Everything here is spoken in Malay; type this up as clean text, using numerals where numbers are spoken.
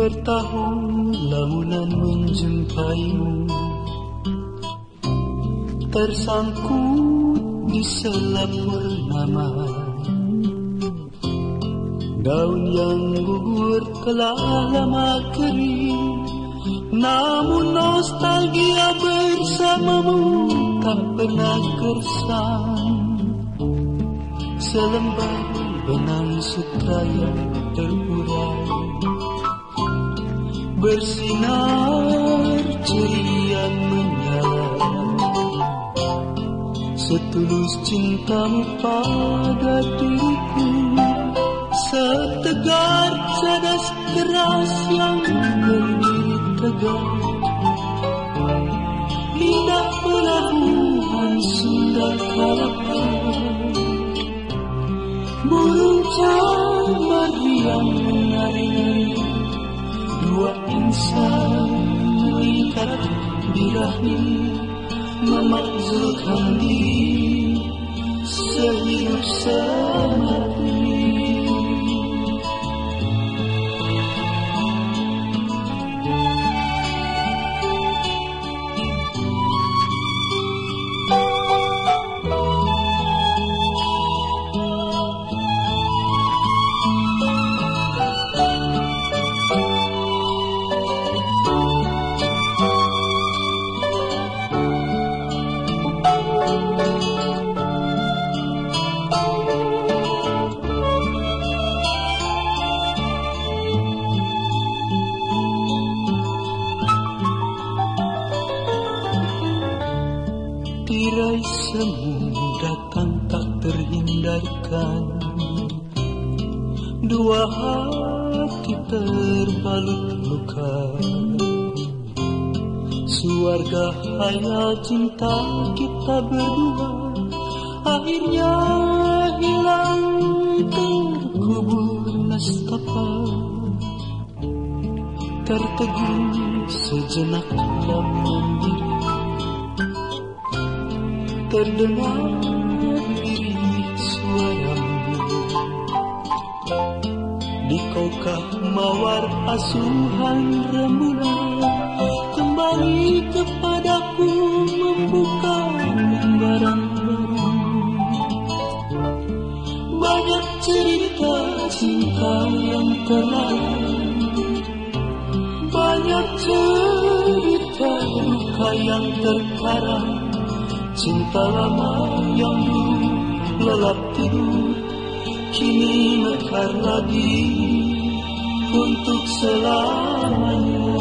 Bertahun-lamunan menjumpaimu, tersangkut di selap purnama. Daun yang gugur telah lama kering, namun nostalgia bersamamu tak pernah gersang. Selembar benang sutra yang terurai bersinar ceria menyala. Setulus cintamu pada diriku, setegar cadas keras yang berdiri tegak. Indah pelabuhan Sunda Kalapan, burung camar yang menari-nari. Dua insan mengikat birahi, memakzulkan diri sehidup semati. Tirai semu datang tak terhindarkan, dua hati terbalut luka. Suarga hayal cinta kita berdua akhirnya hilang terkubur nestapa. Tertegun sejenak dalam mandiri, terdengar diri suaramu. Di kaukah mawar asuhan rembulan, kembali kepadaku membuka lembaran baru. Banyak cerita cinta yang terlarang, banyak cerita luka yang terkarang. Cinta lama yang dulu lelap tidur, kini mekar lagi untuk selamanya.